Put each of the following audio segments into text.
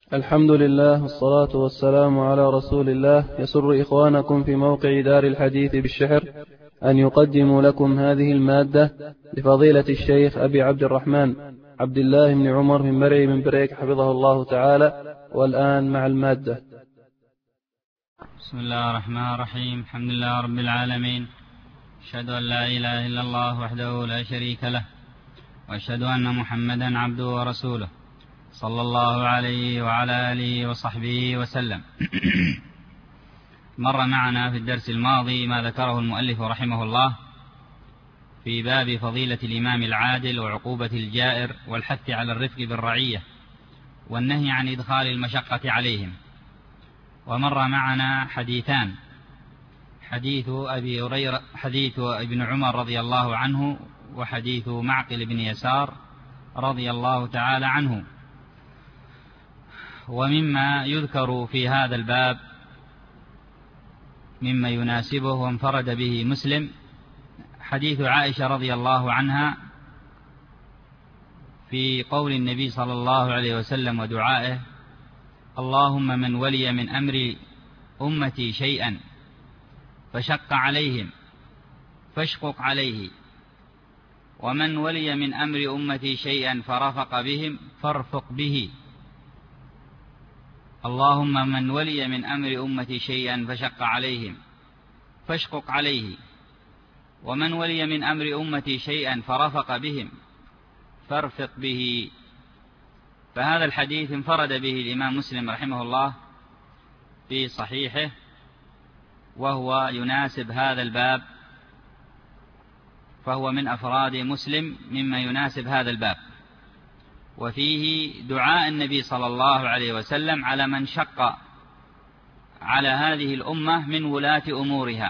الحمد لله والصلاة والسلام على رسول الله. يسر إخوانكم في موقع دار الحديث بالشحر أن يقدموا لكم هذه المادة لفضيلة الشيخ أبي عبد الرحمن عبد الله بن عمر من مرعي من بريك حفظه الله تعالى. والآن مع المادة. بسم الله الرحمن الرحيم. الحمد لله رب العالمين، أشهد أن لا إله إلا الله وحده لا شريك له، وأشهد أن محمدا عبده ورسوله صلى الله عليه وعلى آله وصحبه وسلم. مر معنا في الدرس الماضي ما ذكره المؤلف رحمه الله في باب فضيلة الإمام العادل وعقوبة الجائر والحث على الرفق بالرعية والنهي عن إدخال المشقة عليهم. ومر معنا حديثان، حديث أبي هريرة، حديث ابن عمر رضي الله عنه، وحديث معقل بن يسار رضي الله تعالى عنه. ومما يذكر في هذا الباب مما يناسبه وانفرد به مسلم حديث عائشة رضي الله عنها في قول النبي صلى الله عليه وسلم ودعائه: اللهم من ولي من أمر أمتي شيئا فشق عليهم فاشقق عليه، ومن ولي من أمر أمتي شيئا فرفق بهم فارفق به. اللهم من ولي من أمر أمتي شيئا فشق عليهم فاشقق عليه، ومن ولي من أمر أمتي شيئا فرفق بهم فارفق به. فهذا الحديث انفرد به الإمام مسلم رحمه الله في صحيحه، وهو يناسب هذا الباب، فهو من أفراد مسلم مما يناسب هذا الباب. وفيه دعاء النبي صلى الله عليه وسلم على من شق على هذه الأمة من ولاة أمورها،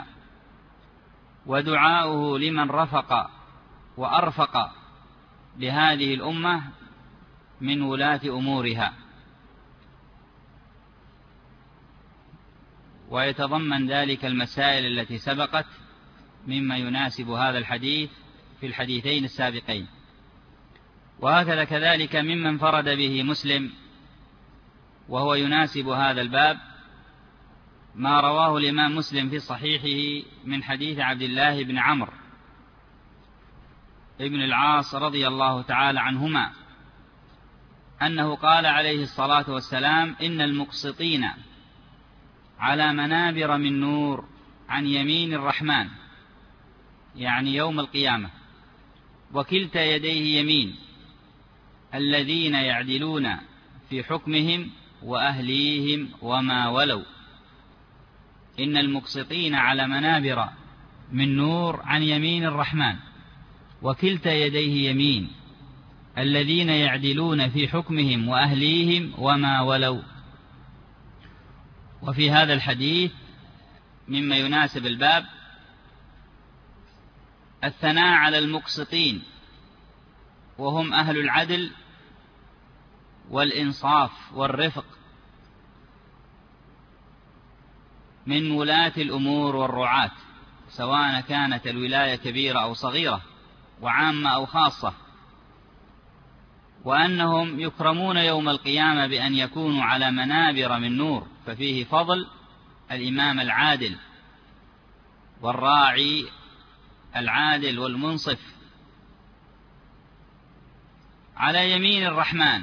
ودعاؤه لمن رفق وأرفق بهذه الأمة من ولاة أمورها. ويتضمن ذلك المسائل التي سبقت مما يناسب هذا الحديث في الحديثين السابقين. وهكذا كذلك ممن انفرد به مسلم وهو يناسب هذا الباب ما رواه الإمام مسلم في صحيحه من حديث عبد الله بن عمرو ابن العاص رضي الله تعالى عنهما أنه قال عليه الصلاة والسلام: إن المقسطين على منابر من نور عن يمين الرحمن، يعني يوم القيامة، وكلتا يديه يمين، الذين يعدلون في حكمهم وأهليهم وما ولوا. إن المقسطين على منابر من نور عن يمين الرحمن، وكلتا يديه يمين، الذين يعدلون في حكمهم وأهليهم وما ولوا. وفي هذا الحديث مما يناسب الباب الثناء على المقسطين، وهم أهل العدل والإنصاف والرفق من ولاة الأمور والرعاة، سواء كانت الولاية كبيرة أو صغيرة، وعامة أو خاصة، وأنهم يكرمون يوم القيامة بأن يكونوا على منابر من نور. ففيه فضل الإمام العادل والراعي العادل والمنصف على يمين الرحمن،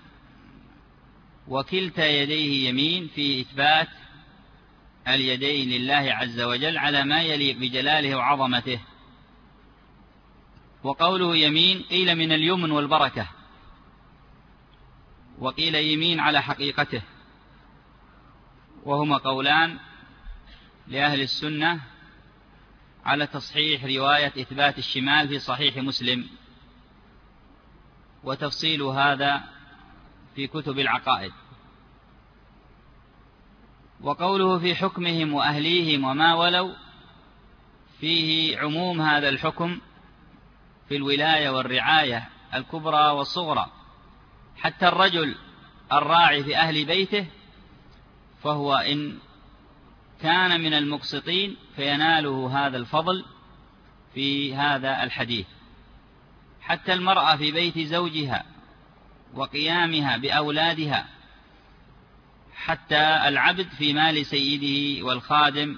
وكلتا يديه يمين، في إثبات اليدين لله عز وجل على ما يليق بجلاله وعظمته. وقوله يمين قيل من اليمن والبركة، وقيل يمين على حقيقته، وهما قولان لأهل السنة على تصحيح رواية إثبات الشمال في صحيح مسلم، وتفصيل هذا في كتب العقائد. وقوله في حكمهم وأهليهم وما ولوا، فيه عموم هذا الحكم في الولاية والرعاية الكبرى والصغرى. حتى الرجل الراعي في أهل بيته فهو إن كان من المقسطين فيناله هذا الفضل في هذا الحديث. حتى المرأة في بيت زوجها وقيامها بأولادها حتى العبد في مال سيده والخادم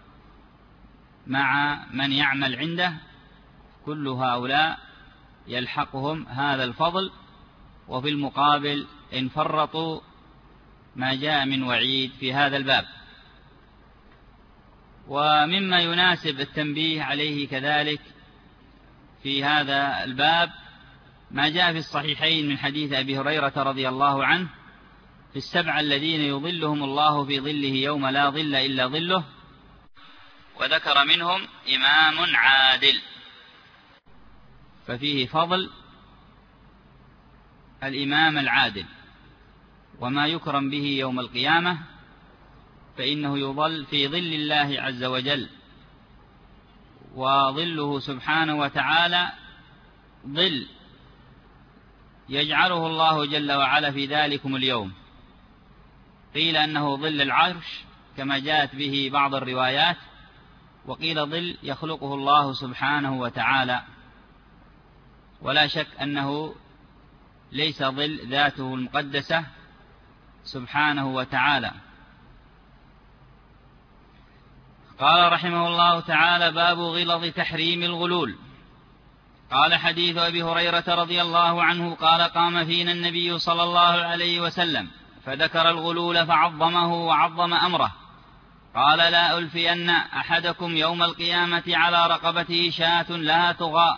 مع من يعمل عنده، كل هؤلاء يلحقهم هذا الفضل، وفي المقابل إن فرطوا ما جاء من وعيد في هذا الباب. ومما يناسب التنبيه عليه كذلك في هذا الباب ما جاء في الصحيحين من حديث أبي هريرة رضي الله عنه في السبعة الذين يظلهم الله في ظله يوم لا ظل إلا ظله، وذكر منهم إمام عادل، ففيه فضل الإمام العادل وما يكرم به يوم القيامة، فإنه يظل في ظل الله عز وجل، وظله سبحانه وتعالى ظل يجعله الله جل وعلا في ذلكم اليوم. قيل أنه ظل العرش كما جاءت به بعض الروايات، وقيل ظل يخلقه الله سبحانه وتعالى، ولا شك أنه ليس ظل ذاته المقدسة سبحانه وتعالى. قال رحمه الله تعالى: باب غلظ تحريم الغلول. قال: حديث أبي هريرة رضي الله عنه قال: قام فينا النبي صلى الله عليه وسلم فذكر الغلول فعظمه وعظم أمره، قال: لا ألفين أحدكم يوم القيامة على رقبته شاة لها طغاء،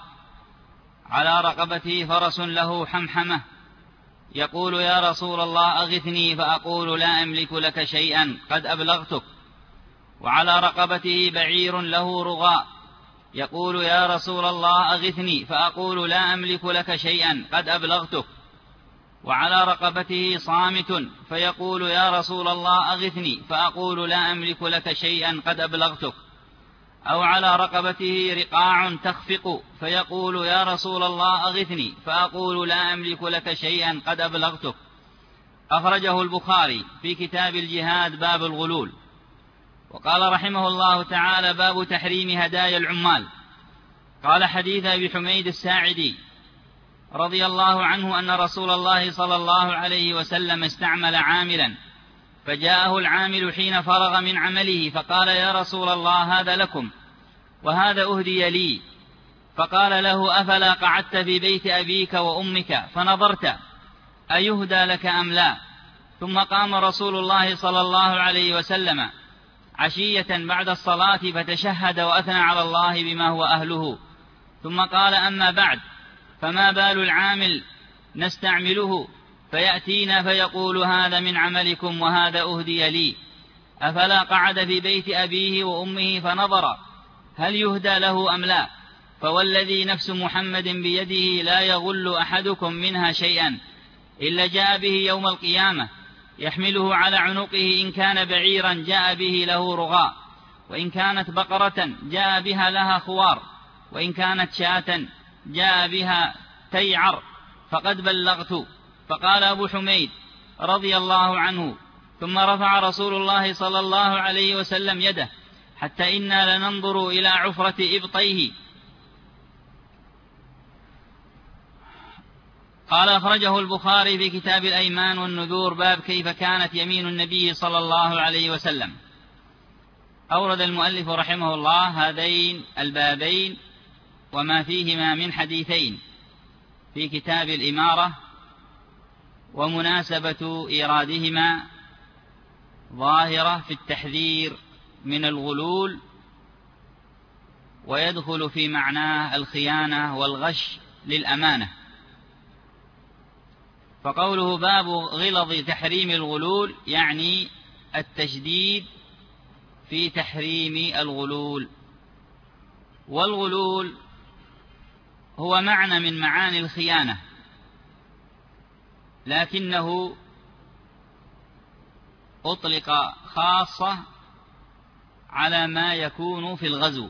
على رقبته فرس له حمحمة، يقول: يا رسول الله أغثني، فأقول: لا أملك لك شيئا قد أبلغتك. وعلى رقبته بعير له رغاء، يقول: يا رسول الله أغثني، فأقول: لا أملك لك شيئا قد أبلغتك. وعلى رقبته صامت، فيقول: يا رسول الله أغثني، فأقول: لا أملك لك شيئا قد أبلغتك. أو على رقبته رقاع تخفق، فيقول: يا رسول الله أغثني، فأقول: لا أملك لك شيئا قد أبلغتك. أخرجه البخاري في كتاب الجهاد باب الغلول. وقال رحمه الله تعالى: باب تحريم هدايا العمال. قال: حديث أبي حميد الساعدي رضي الله عنه أن رسول الله صلى الله عليه وسلم استعمل عاملا، فجاءه العامل حين فرغ من عمله فقال: يا رسول الله هذا لكم وهذا أهدي لي. فقال له: أفلا قعدت في بيت أبيك وأمك فنظرت أيهدى لك أم لا؟ ثم قام رسول الله صلى الله عليه وسلم عشية بعد الصلاة فتشهد وأثنى على الله بما هو أهله، ثم قال: أما بعد، فما بال العامل نستعمله فيأتينا فيقول: هذا من عملكم وهذا أهدي لي؟ أفلا قعد في بيت أبيه وأمه فنظر هل يهدى له أم لا؟ فوالذي نفس محمد بيده لا يغل أحدكم منها شيئا إلا جاء به يوم القيامة يحمله على عنقه، إن كان بعيرا جاء به له رغاء، وإن كانت بقرة جاء بها لها خوار، وإن كانت شاة جاء بها تيعر، فقد بلغت. فقال أبو حميد رضي الله عنه: ثم رفع رسول الله صلى الله عليه وسلم يده حتى إنا لننظر إلى عفرة إبطيه. قال: أخرجه البخاري في كتاب الأيمان والنذور باب كيف كانت يمين النبي صلى الله عليه وسلم. أورد المؤلف رحمه الله هذين البابين وما فيهما من حديثين في كتاب الإمارة، ومناسبة إيرادهما ظاهرة في التحذير من الغلول، ويدخل في معناه الخيانة والغش للأمانة. فقوله باب غلظ تحريم الغلول يعني التشديد في تحريم الغلول. والغلول هو معنى من معاني الخيانة، لكنه أطلق خاصة على ما يكون في الغزو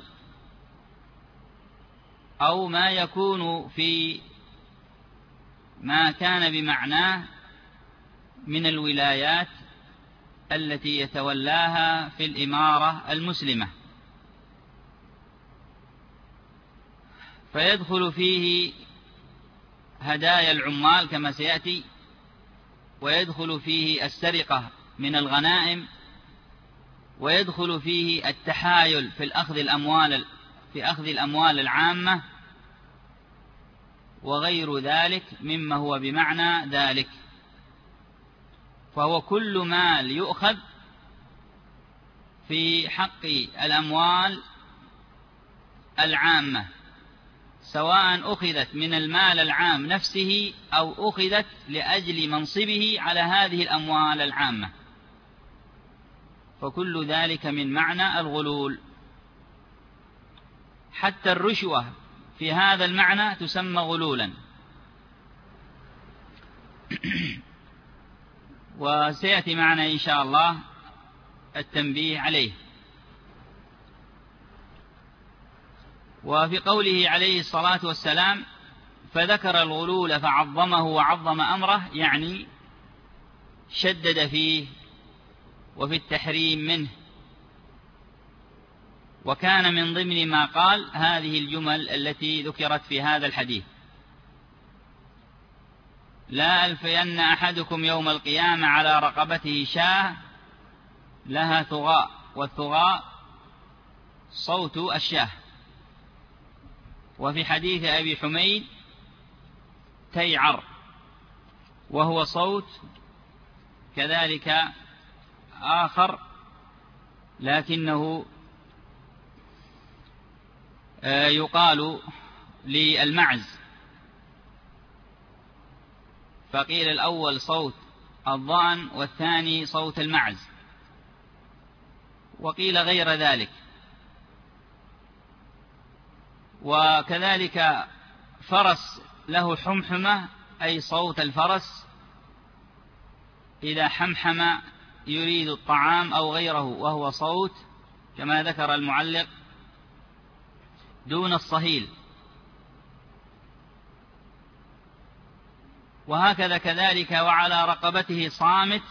أو ما يكون في ما كان بمعناه من الولايات التي يتولاها في الإمارة المسلمة، فيدخل فيه هدايا العمال كما سيأتي، ويدخل فيه السرقة من الغنائم، ويدخل فيه التحايل في أخذ الأموال العامة وغير ذلك مما هو بمعنى ذلك. فهو كل مال يؤخذ في حق الأموال العامة، سواء أخذت من المال العام نفسه أو أخذت لأجل منصبه على هذه الأموال العامة، فكل ذلك من معنى الغلول. حتى الرشوة في هذا المعنى تسمى غلولا. وسيأتي معنا إن شاء الله التنبيه عليه. وفي قوله عليه الصلاة والسلام فذكر الغلول فعظمه وعظم أمره، يعني شدد فيه وفي التحريم منه. وكان من ضمن ما قال هذه الجمل التي ذكرت في هذا الحديث: لا ألفين أحدكم يوم القيامة على رقبته شاة لها ثغاء، والثغاء صوت الشاه. وفي حديث أبي حميد تيعر، وهو صوت كذلك آخر لكنه يقال للمعز، فقيل الأول صوت الضأن والثاني صوت المعز، وقيل غير ذلك. وكذلك فرس له حمحمة، أي صوت الفرس إذا حمحم يريد الطعام أو غيره، وهو صوت كما ذكر المعلق دون الصهيل. وهكذا كذلك وعلى رقبته صامت،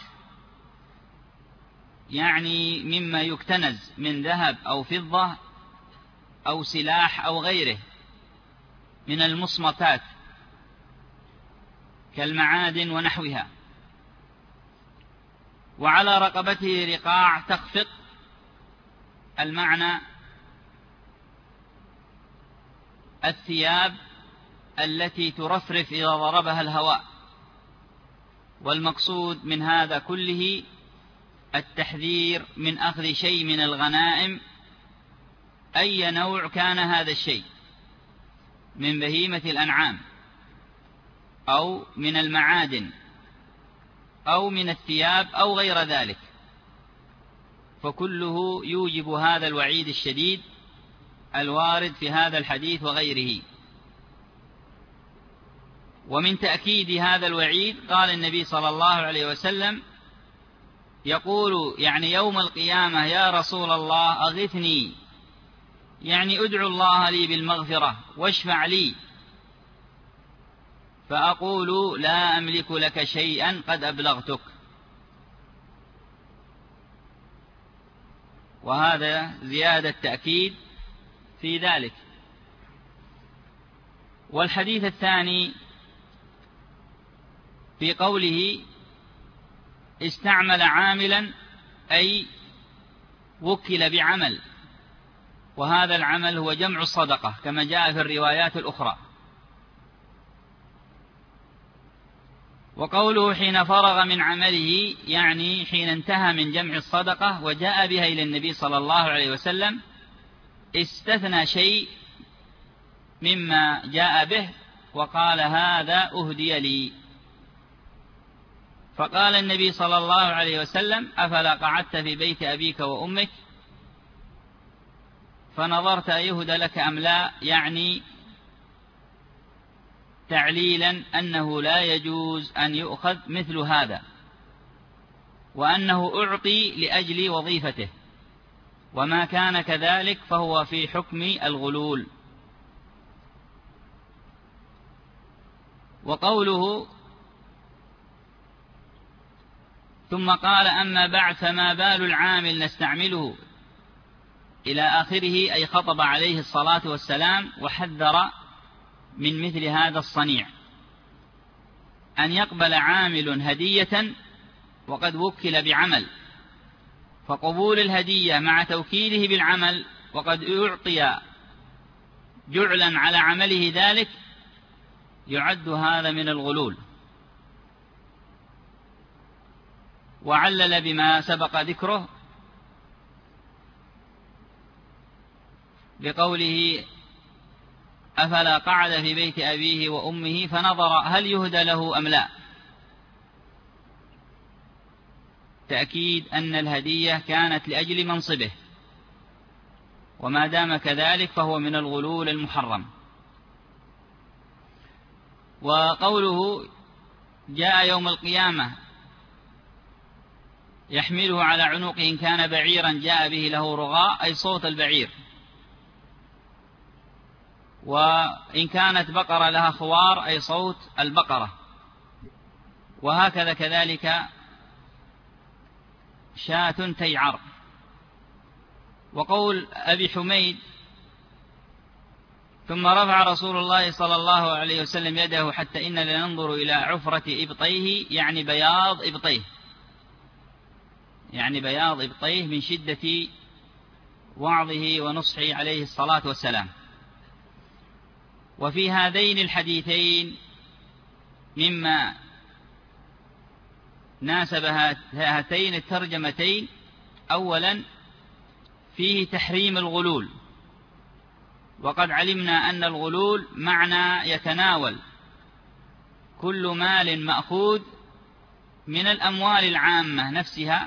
يعني مما يكتنز من ذهب أو فضة أو سلاح أو غيره من المصمتات كالمعادن ونحوها. وعلى رقبته رقاع تخفق، المعنى الثياب التي ترفرف إذا ضربها الهواء. والمقصود من هذا كله التحذير من أخذ شيء من الغنائم، أي نوع كان هذا الشيء، من بهيمة الأنعام أو من المعادن أو من الثياب أو غير ذلك، فكله يوجب هذا الوعيد الشديد الوارد في هذا الحديث وغيره. ومن تأكيد هذا الوعيد قال النبي صلى الله عليه وسلم يقول يعني يوم القيامة: يا رسول الله أغثني، يعني ادعو الله لي بالمغفرة واشفع لي، فأقول لا أملك لك شيئا قد أبلغتك. وهذا زيادة تأكيد في ذلك. والحديث الثاني في قوله استعمل عاملا، أي وكل بعمل، وهذا العمل هو جمع الصدقة كما جاء في الروايات الأخرى. وقوله حين فرغ من عمله، يعني حين انتهى من جمع الصدقة وجاء بها إلى النبي صلى الله عليه وسلم، استثنى شيء مما جاء به وقال هذا أهدي لي. فقال النبي صلى الله عليه وسلم أفلا قعدت في بيت أبيك وأمك فنظرت أيهدى لك أم لا، يعني تعليلا أنه لا يجوز أن يؤخذ مثل هذا، وأنه أعطي لأجل وظيفته، وما كان كذلك فهو في حكم الغلول. وقوله ثم قال أما بعد فما بال العامل نستعمله إلى آخره، أي خطب عليه الصلاة والسلام وحذر من مثل هذا الصنيع، أن يقبل عامل هدية وقد وكل بعمل، فقبول الهدية مع توكيله بالعمل وقد أعطي جعلا على عمله ذلك يعد هذا من الغلول. وعلل بما سبق ذكره بقوله: أفلا قعد في بيت أبيه وأمه فنظر هل يهدى له أم لا، تأكيد أن الهدية كانت لأجل منصبه، وما دام كذلك فهو من الغلول المحرم. وقوله: جاء يوم القيامة يحمله على عنقه إن كان بعيرا جاء به له رغاء، أي صوت البعير، وإن كانت بقرة لها خوار أي صوت البقرة، وهكذا كذلك شاة تيعر. وقول أبي حميد: ثم رفع رسول الله صلى الله عليه وسلم يده حتى إن لننظر إلى عفرة إبطيه، يعني بياض إبطيه، يعني بياض إبطيه من شدة وعظه ونصحه عليه الصلاة والسلام. وفي هذين الحديثين مما ناسب هاتين الترجمتين: أولا فيه تحريم الغلول، وقد علمنا أن الغلول معنى يتناول كل مال مأخوذ من الأموال العامة نفسها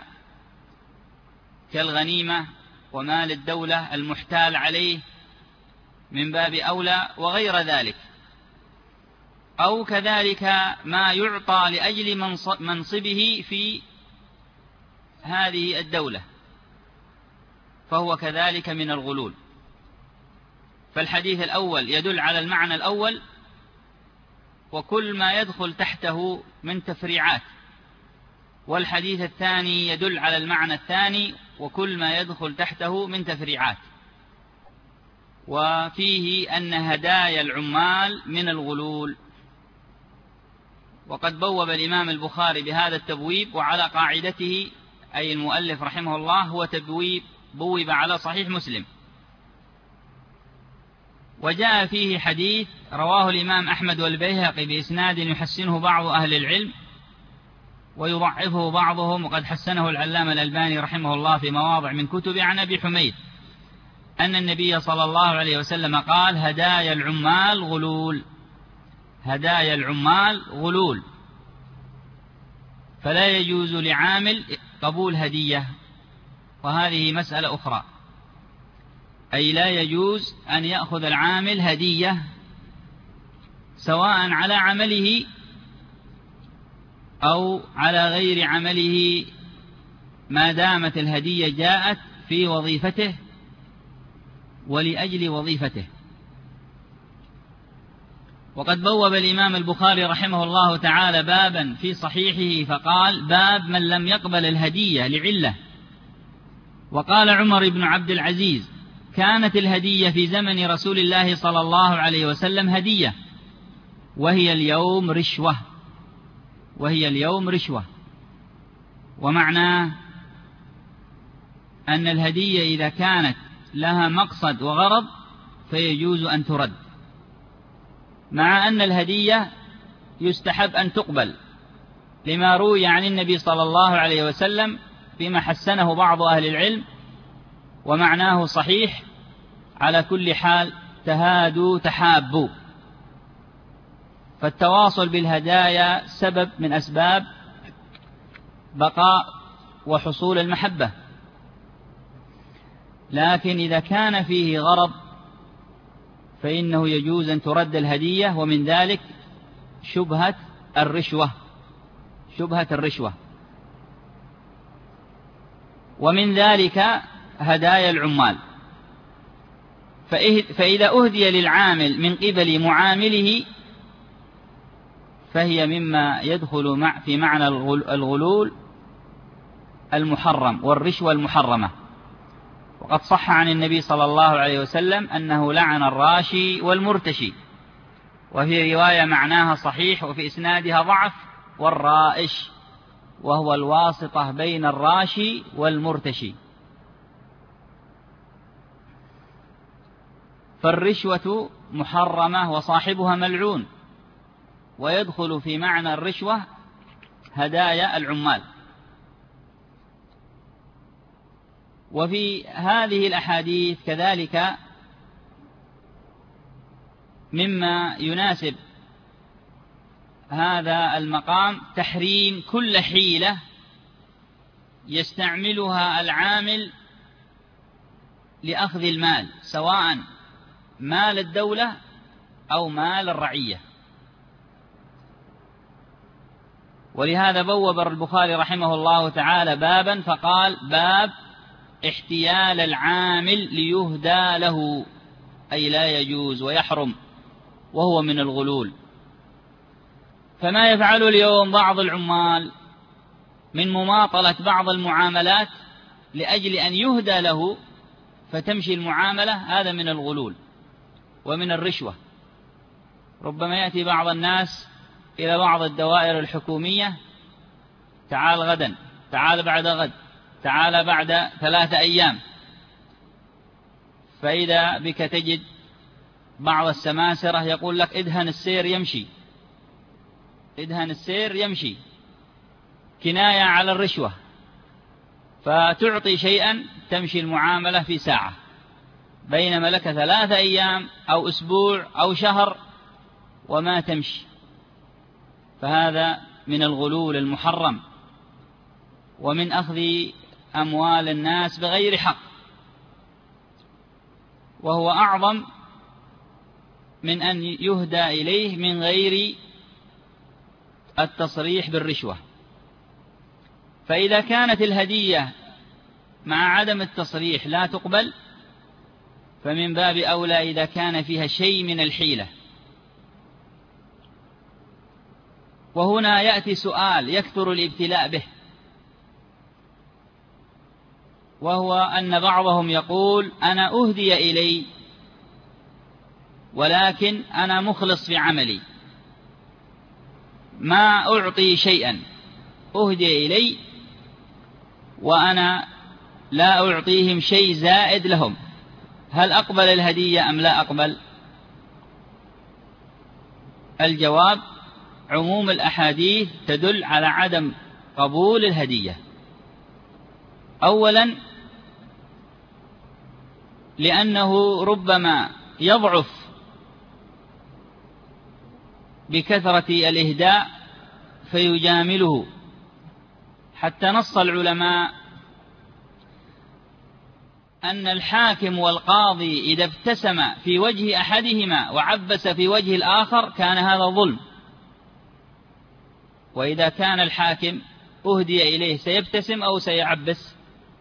كالغنيمة ومال الدولة المحتال عليه من باب أولى وغير ذلك، أو كذلك ما يعطى لأجل منصبه في هذه الدولة فهو كذلك من الغلول. فالحديث الأول يدل على المعنى الأول وكل ما يدخل تحته من تفريعات، والحديث الثاني يدل على المعنى الثاني وكل ما يدخل تحته من تفريعات. وفيه أن هدايا العمال من الغلول. وقد بوب الإمام البخاري بهذا التبويب، وعلى قاعدته أي المؤلف رحمه الله هو تبويب بوب على صحيح مسلم. وجاء فيه حديث رواه الإمام أحمد والبيهقي بإسناد يحسنه بعض أهل العلم ويضعفه بعضهم، وقد حسنه العلامة الألباني رحمه الله في مواضع من كتب، عن أبي حميد أن النبي صلى الله عليه وسلم قال: هدايا العمال غلول، هدايا العمال غلول، فلا يجوز لعامل قبول هدية. وهذه مسألة أخرى، أي لا يجوز أن يأخذ العامل هدية سواء على عمله أو على غير عمله ما دامت الهدية جاءت في وظيفته ولأجل وظيفته. وقد بوب الإمام البخاري رحمه الله تعالى بابا في صحيحه فقال: باب من لم يقبل الهدية لعلة. وقال عمر بن عبد العزيز: كانت الهدية في زمن رسول الله صلى الله عليه وسلم هدية، وهي اليوم رشوة، وهي اليوم رشوة. ومعناه أن الهدية إذا كانت لها مقصد وغرض فيجوز أن ترد، مع أن الهدية يستحب أن تقبل، لما روي عن النبي صلى الله عليه وسلم فيما حسنه بعض أهل العلم، ومعناه صحيح على كل حال: تهادوا تحابوا. فالتواصل بالهدايا سبب من أسباب بقاء وحصول المحبة، لكن إذا كان فيه غرض فإنه يجوز أن ترد الهدية، ومن ذلك شبهة الرشوة، شبهة الرشوة. ومن ذلك هدايا العمال، فإذا أهدي للعامل من قبل معامله فهي مما يدخل في معنى الغلول المحرم والرشوة المحرمة. وقد صح عن النبي صلى الله عليه وسلم أنه لعن الراشي والمرتشي، وفي رواية معناها صحيح وفي إسنادها ضعف: والرائش. وهو الواسطة بين الراشي والمرتشي. فالرشوة محرمة وصاحبها ملعون، ويدخل في معنى الرشوة هدايا العمال. وفي هذه الأحاديث كذلك مما يناسب هذا المقام تحريم كل حيلة يستعملها العامل لأخذ المال، سواء مال الدولة أو مال الرعية. ولهذا بوب البخاري رحمه الله تعالى بابا فقال: باب احتيال العامل ليهدى له، أي لا يجوز ويحرم، وهو من الغلول. فما يفعل اليوم بعض العمال من مماطلة بعض المعاملات لأجل أن يهدى له فتمشي المعاملة، هذا من الغلول ومن الرشوة. ربما يأتي بعض الناس إلى بعض الدوائر الحكومية: تعال غدا، تعال بعد غد، تعال بعد 3 أيام. فإذا بك تجد بعض السماسرة يقول لك: ادهن السير يمشي، ادهن السير يمشي، كناية على الرشوة. فتعطي شيئا تمشي المعاملة في ساعة، بينما لك 3 أيام أو أسبوع أو شهر وما تمشي. فهذا من الغلول المحرم، ومن أخذ أموال الناس بغير حق، وهو أعظم من أن يهدى إليه من غير التصريح بالرشوة. فإذا كانت الهدية مع عدم التصريح لا تقبل، فمن باب أولى إذا كان فيها شيء من الحيلة. وهنا يأتي سؤال يكثر الابتلاء به، وهو أن بعضهم يقول: أنا أهدي إلي ولكن أنا مخلص في عملي، ما أعطي شيئا، أهدي إلي وأنا لا أعطيهم شيء زائد لهم، هل أقبل الهدية أم لا أقبل؟ الجواب: عموم الأحاديث تدل على عدم قبول الهدية. أولا لأنه ربما يضعف بكثرة الإهداء فيجامله، حتى نص العلماء أن الحاكم والقاضي إذا ابتسم في وجه أحدهما وعبس في وجه الآخر كان هذا ظلم. وإذا كان الحاكم أهدي إليه سيبتسم أو سيعبس؟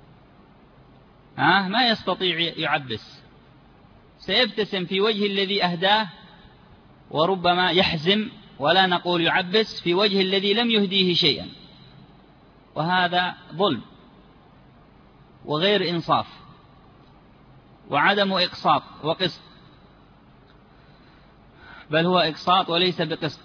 ما يستطيع يعبس، سيبتسم في وجه الذي أهداه، وربما يحزم ولا نقول يعبس في وجه الذي لم يهديه شيئا، وهذا ظلم وغير إنصاف وعدم إقساط وقسط، بل هو إقساط وليس بقسط.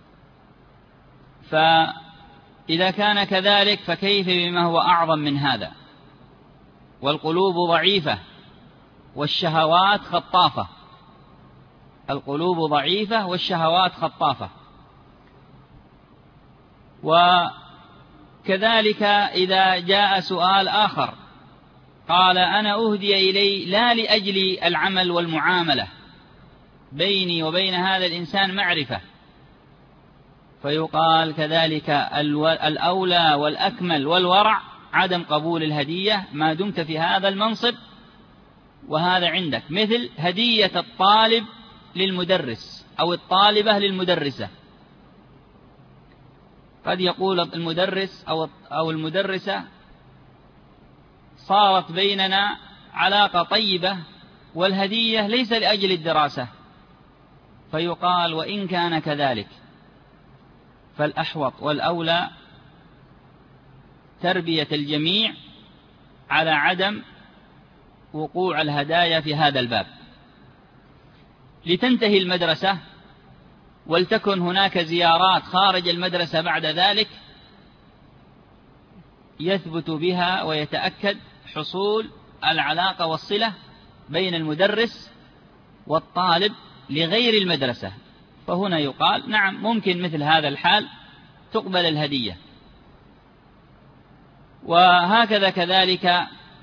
فإذا كان كذلك فكيف بما هو أعظم من هذا؟ والقلوب ضعيفة والشهوات خطافة، القلوب ضعيفة والشهوات خطافة. وكذلك إذا جاء سؤال آخر قال: أنا أهدي إلي لا لأجل العمل والمعاملة، بيني وبين هذا الإنسان معرفة، فيقال كذلك الأولى والأكمل والورع عدم قبول الهدية ما دمت في هذا المنصب وهذا عندك. مثل هدية الطالب للمدرس أو الطالبة للمدرسة، قد يقول المدرس أو المدرسة: صارت بيننا علاقة طيبة والهدية ليس لأجل الدراسة، فيقال: وإن كان كذلك فالأحوط والأولى تربية الجميع على عدم وقوع الهدايا في هذا الباب، لتنتهي المدرسة ولتكن هناك زيارات خارج المدرسة بعد ذلك، يثبت بها ويتأكد حصول العلاقة والصلة بين المدرس والطالب لغير المدرسة، فهنا يقال نعم ممكن مثل هذا الحال تقبل الهدية. وهكذا كذلك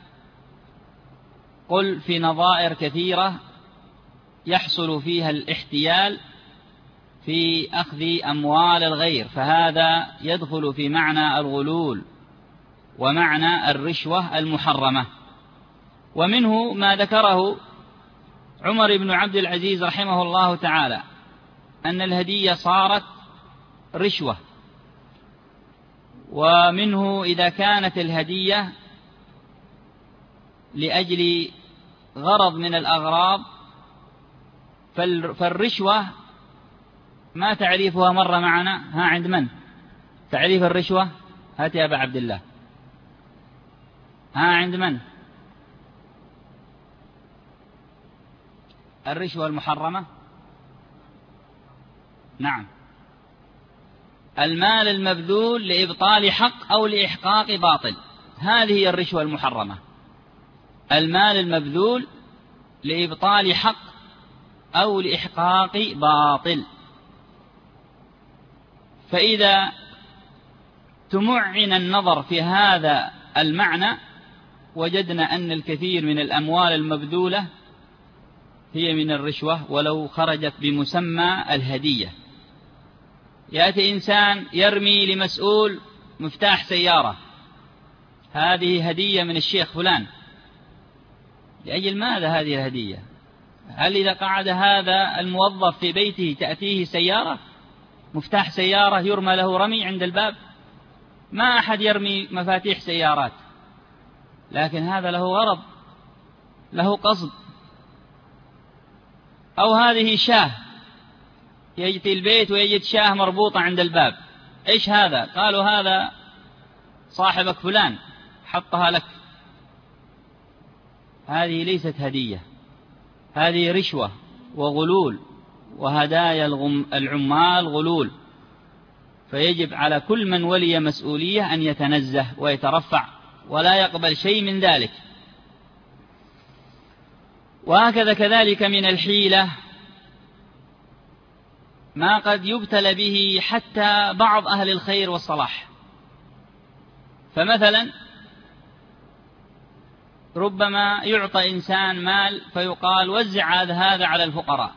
قل في نظائر كثيرة يحصل فيها الاحتيال في أخذ أموال الغير، فهذا يدخل في معنى الغلول ومعنى الرشوة المحرمة. ومنه ما ذكره عمر بن عبد العزيز رحمه الله تعالى أن الهدية صارت رشوة. ومنه إذا كانت الهدية لأجل غرض من الأغراض فالرشوة ما تعريفها مر معنا؟ ها عند من تعريف الرشوة؟ هات يا أبا عبد الله. ها عند من الرشوة المحرمة؟ نعم، المال المبذول لإبطال حق أو لإحقاق باطل، هذه هي الرشوة المحرمة، المال المبذول لإبطال حق أو لإحقاق باطل. فإذا تمعن النظر في هذا المعنى وجدنا أن الكثير من الأموال المبذولة هي من الرشوة ولو خرجت بمسمى الهدية. يأتي إنسان يرمي لمسؤول مفتاح سيارة، هذه هدية من الشيخ فلان، لأجل ماذا هذه الهدية؟ هل إذا قعد هذا الموظف في بيته تأتيه سيارة، مفتاح سيارة يرمى له رمي عند الباب؟ ما أحد يرمي مفاتيح سيارات، لكن هذا له غرض، له قصد. أو هذه شاه، يأتي البيت ويجد شاه مربوطة عند الباب، إيش هذا؟ قالوا هذا صاحبك فلان حطها لك. هذه ليست هدية، هذه رشوة وغلول، وهدايا العمال غلول. فيجب على كل من ولي مسؤولية أن يتنزه ويترفع ولا يقبل شيء من ذلك. وهكذا كذلك من الحيلة ما قد يبتلى به حتى بعض أهل الخير والصلاح. فمثلا ربما يعطى إنسان مال فيقال وزع هذا على الفقراء،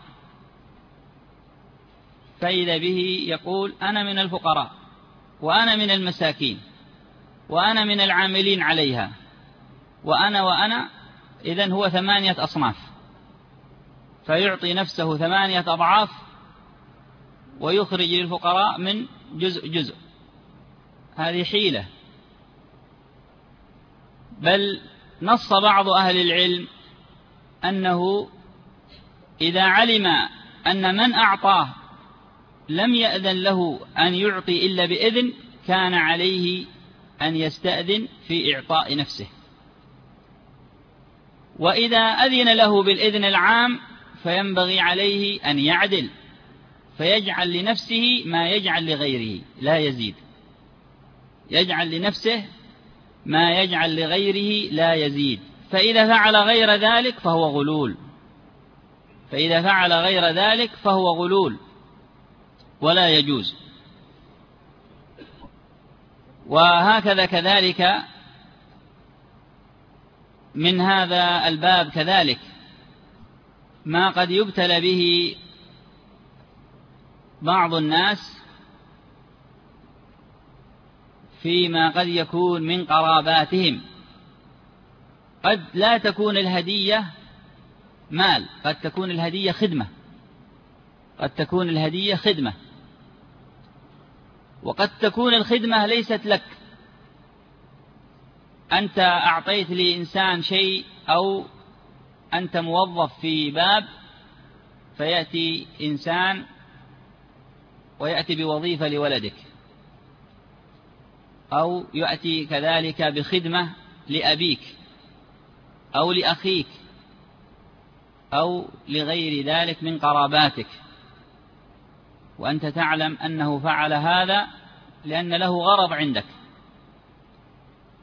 فإذا به يقول أنا من الفقراء وأنا من المساكين وأنا من العاملين عليها وأنا، إذن هو 8 أصناف، فيعطي نفسه 8 أضعاف ويخرج للفقراء من جزء. هذه حيلة. بل نص بعض أهل العلم أنه إذا علم أن من أعطاه لم يأذن له أن يعطي إلا بإذن كان عليه أن يستأذن في إعطاء نفسه، وإذا أذن له بالإذن العام فينبغي عليه أن يعدل فيجعل لنفسه ما يجعل لغيره لا يزيد، يجعل لنفسه ما يجعل لغيره لا يزيد. فإذا فعل غير ذلك فهو غلول، فإذا فعل غير ذلك فهو غلول ولا يجوز. وهكذا كذلك من هذا الباب كذلك ما قد يبتلى به بعض الناس فيما قد يكون من قراباتهم. قد لا تكون الهدية مال، قد تكون الهدية خدمة، قد تكون الهدية خدمة، وقد تكون الخدمة ليست لك، أنت أعطيت لإنسان شيء أو أنت موظف في باب فيأتي إنسان ويأتي بوظيفة لولدك، أو يأتي كذلك بخدمة لأبيك أو لأخيك أو لغير ذلك من قراباتك، وأنت تعلم أنه فعل هذا لأن له غرض عندك،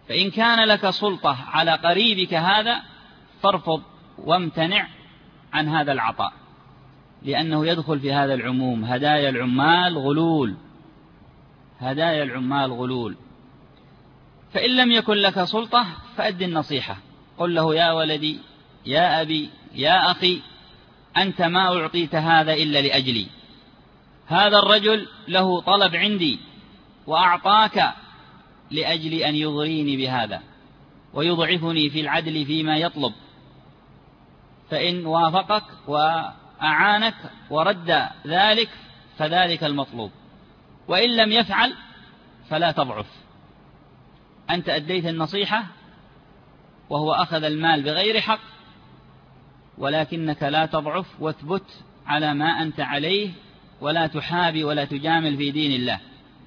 فإن كان لك سلطة على قريبك هذا فارفض وامتنع عن هذا العطاء، لأنه يدخل في هذا العموم. هدايا العمال غلول، هدايا العمال غلول. فإن لم يكن لك سلطة فأد النصيحة، قل له: يا ولدي، يا أبي، يا أخي، أنت ما أعطيت هذا إلا لأجلي، هذا الرجل له طلب عندي وأعطاك لأجل أن يغريني بهذا ويضعفني في العدل فيما يطلب، فإن وافقك وأعانك ورد ذلك فذلك المطلوب، وإن لم يفعل فلا تضعف. أنت أديت النصيحة وهو أخذ المال بغير حق، ولكنك لا تضعف واثبت على ما أنت عليه، ولا تحابي ولا تجامل في دين الله.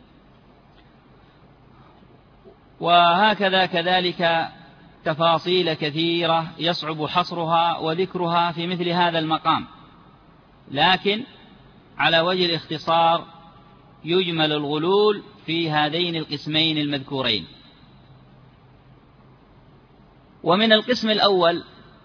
وهكذا كذلك تفاصيل كثيرة يصعب حصرها وذكرها في مثل هذا المقام، لكن على وجه الاختصار يجمل الغلول في هذين القسمين المذكورين. ومن القسم الأول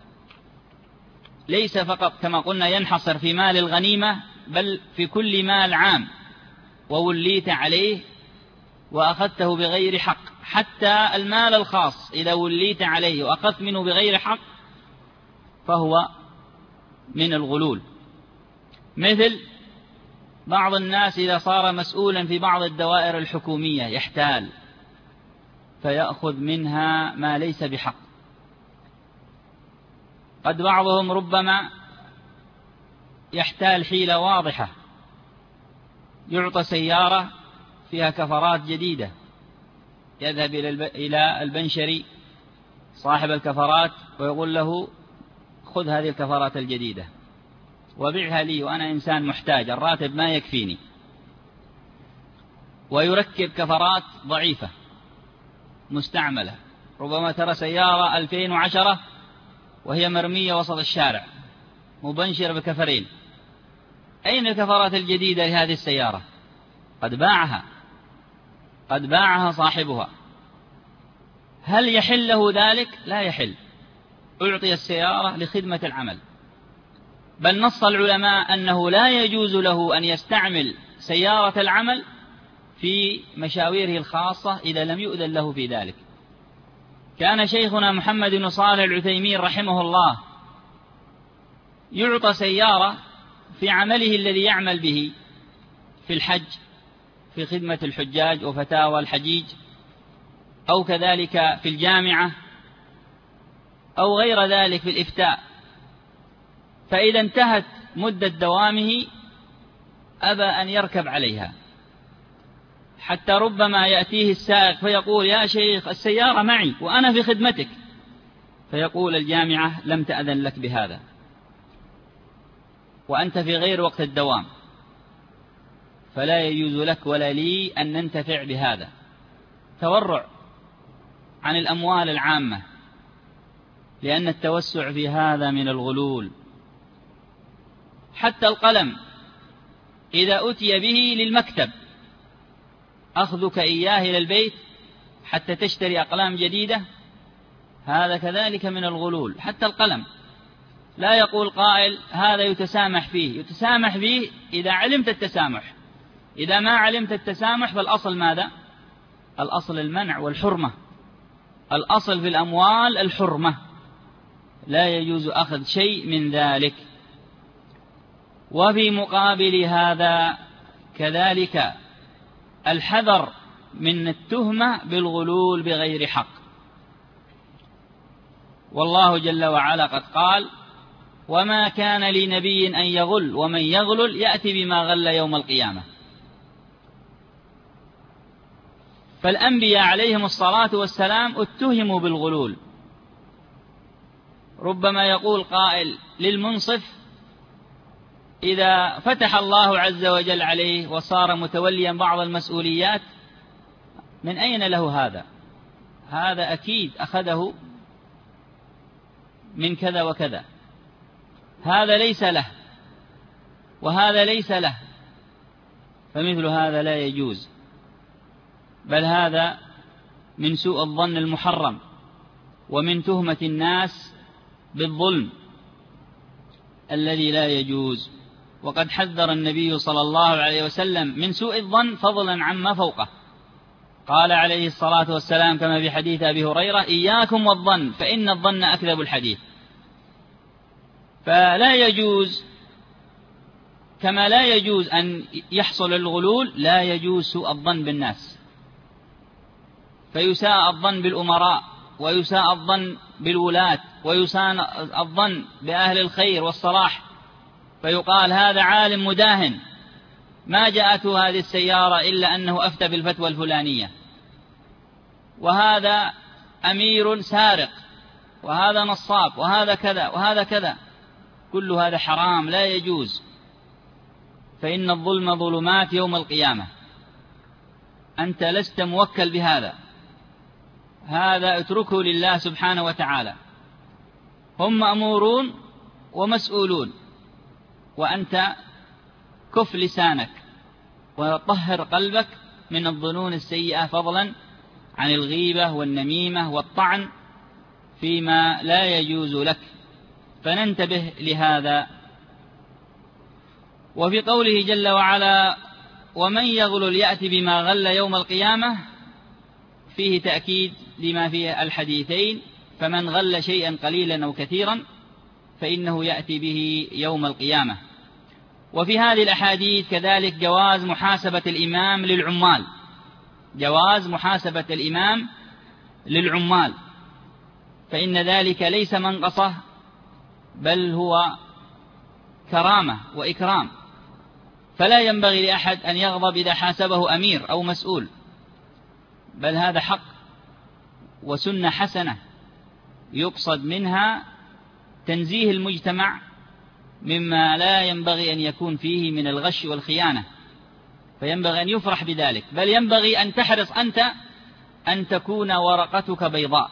ليس فقط كما قلنا ينحصر في مال الغنيمة، بل في كل مال عام ووليت عليه وأخذته بغير حق، حتى المال الخاص إذا وليت عليه وأخذت منه بغير حق فهو من الغلول. مثل بعض الناس إذا صار مسؤولا في بعض الدوائر الحكومية يحتال فيأخذ منها ما ليس بحق. قد بعضهم ربما يحتال حيلة واضحة، يعطى سيارة فيها كفرات جديدة، يذهب إلى البنشري صاحب الكفرات ويقول له: خذ هذه الكفرات الجديدة وبيعها لي وأنا إنسان محتاج، الراتب ما يكفيني. ويركب كفرات ضعيفة مستعملة، ربما ترى سيارة 2010 وهي مرمية وسط الشارع مبنشرة بكفرين. أين الكفرات الجديدة لهذه السيارة؟ قد باعها صاحبها. هل يحل له ذلك؟ لا يحل. أعطي السيارة لخدمة العمل، بل نص العلماء أنه لا يجوز له أن يستعمل سيارة العمل في مشاويره الخاصة إذا لم يؤذن له في ذلك. كان شيخنا محمد بن صالح العثيمين رحمه الله يعطى سيارة في عمله الذي يعمل به في الحج، في خدمة الحجاج وفتاوى الحجيج، أو كذلك في الجامعة، أو غير ذلك في الإفتاء. فإذا انتهت مدة دوامه أبى أن يركب عليها، حتى ربما يأتيه السائق فيقول: يا شيخ السيارة معي وأنا في خدمتك، فيقول الجامعة: لم تأذن لك بهذا وأنت في غير وقت الدوام، فلا يجوز لك ولا لي أن ننتفع بهذا. تورع عن الأموال العامة، لأن التوسع في هذا من الغلول. حتى القلم إذا أتي به للمكتب، أخذك إياه إلى البيت حتى تشتري أقلام جديدة، هذا كذلك من الغلول. حتى القلم لا يقول قائل هذا يتسامح فيه، يتسامح فيه إذا علمت التسامح. إذا ما علمت التسامح فالأصل ماذا؟ الأصل المنع والحرمة. الأصل في الأموال الحرمة، لا يجوز أخذ شيء من ذلك. وفي مقابل هذا كذلك الحذر من التهمة بالغلول بغير حق. والله جل وعلا قد قال: وما كان لنبي أن يغل ومن يغلل يأتي بما غل يوم القيامة. فالأنبياء عليهم الصلاة والسلام اتهموا بالغلول. ربما يقول قائل للمنصف إذا فتح الله عز وجل عليه وصار متوليا بعض المسؤوليات، من أين له هذا؟ هذا أكيد أخذه من كذا وكذا، هذا ليس له وهذا ليس له، فمثل هذا لا يجوز. بل هذا من سوء الظن المحرم ومن تهمة الناس بالظلم الذي لا يجوز. وقد حذر النبي صلى الله عليه وسلم من سوء الظن فضلا عما فوقه. قال عليه الصلاة والسلام كما في حديث أبي هريرة: إياكم والظن فإن الظن أكذب الحديث. فلا يجوز، كما لا يجوز أن يحصل الغلول، لا يجوز سوء الظن بالناس، فيساء الظن بالأمراء، ويساء الظن بالولاة، ويساء الظن بأهل الخير والصلاح، فيقال هذا عالم مداهن ما جاءته هذه السيارة إلا أنه أفتى بالفتوى الفلانية، وهذا أمير سارق، وهذا نصاب، وهذا كذا وهذا كذا. كل هذا حرام لا يجوز، فإن الظلم ظلمات يوم القيامة. أنت لست موكل بهذا، هذا اتركه لله سبحانه وتعالى. هم مأمورون ومسؤولون، وأنت كف لسانك وطهر قلبك من الظنون السيئة، فضلا عن الغيبة والنميمة والطعن فيما لا يجوز لك، فننتبه لهذا. وفي قوله جل وعلا: ومن يغلل يأتي بما غل يوم القيامة، فيه تأكيد لما في الحديثين: فمن غل شيئا قليلا أو كثيرا فإنه يأتي به يوم القيامة. وفي هذه الأحاديث كذلك جواز محاسبة الإمام للعمال، جواز محاسبة الإمام للعمال، فإن ذلك ليس منقصة بل هو كرامة وإكرام، فلا ينبغي لأحد أن يغضب إذا حاسبه أمير أو مسؤول، بل هذا حق وسنة حسنة يقصد منها تنزيه المجتمع مما لا ينبغي أن يكون فيه من الغش والخيانة، فينبغي أن يفرح بذلك، بل ينبغي أن تحرص أنت أن تكون ورقتك بيضاء.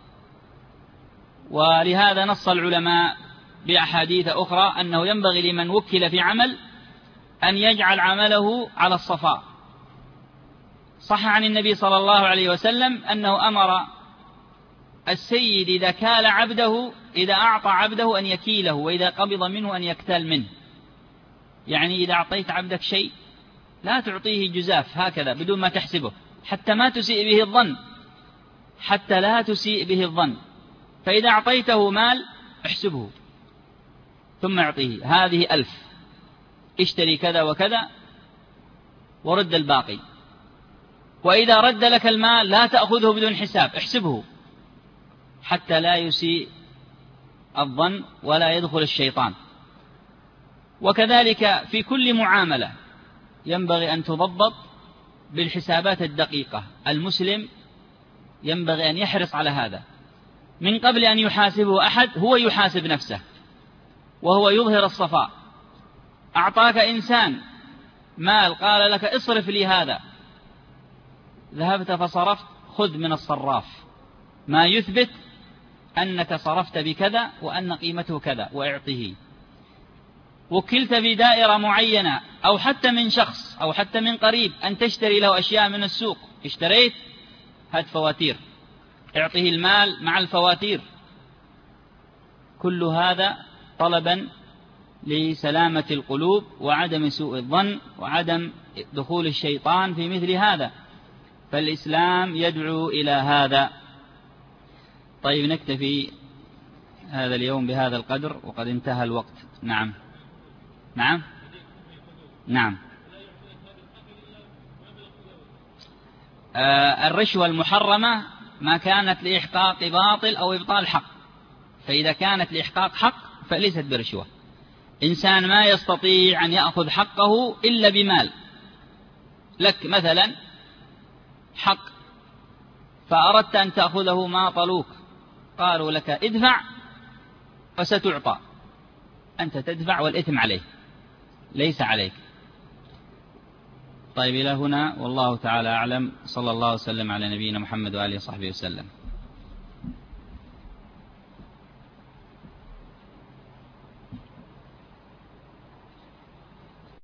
ولهذا نص العلماء بأحاديث أخرى أنه ينبغي لمن وكل في عمل أن يجعل عمله على الصفاء. صح عن النبي صلى الله عليه وسلم أنه أمر السيد إذا كال عبده، إذا أعطى عبده أن يكيله، وإذا قبض منه أن يكتال منه. يعني إذا أعطيت عبدك شيء لا تعطيه جزاف هكذا بدون ما تحسبه، حتى ما تسيء به الظن، حتى لا تسيء به الظن. فإذا أعطيته مال احسبه ثم اعطيه، هذه 1000، اشتري كذا وكذا ورد الباقي. وإذا رد لك المال لا تأخذه بدون حساب، احسبه حتى لا يسيء الظن ولا يدخل الشيطان. وكذلك في كل معاملة ينبغي أن تضبط بالحسابات الدقيقة. المسلم ينبغي أن يحرص على هذا، من قبل أن يحاسبه أحد هو يحاسب نفسه وهو يظهر الصفاء. أعطاك إنسان مال قال لك اصرف لي هذا، ذهبت فصرفت، خذ من الصراف ما يثبت أنك صرفت بكذا وأن قيمته كذا واعطه. وكلت في دائرة معينة أو حتى من شخص أو حتى من قريب أن تشتري له أشياء من السوق، اشتريت، هات فواتير، اعطه المال مع الفواتير. كل هذا طلبا لسلامة القلوب وعدم سوء الظن وعدم دخول الشيطان في مثل هذا، فالإسلام يدعو إلى هذا. طيب نكتفي هذا اليوم بهذا القدر وقد انتهى الوقت. نعم نعم نعم. الرشوة المحرمة ما كانت لإحقاق باطل أو إبطال حق، فإذا كانت لإحقاق حق فليست برشوة. إنسان ما يستطيع أن يأخذ حقه إلا بمال، لك مثلا حق فأردت أن تأخذه ما طلوك، قالوا لك ادفع فستعطى، أنت تدفع والإثم عليه ليس عليك. طيب إلى هنا والله تعالى أعلم، صلى الله وسلم على نبينا محمد وآله وصحبه وسلم.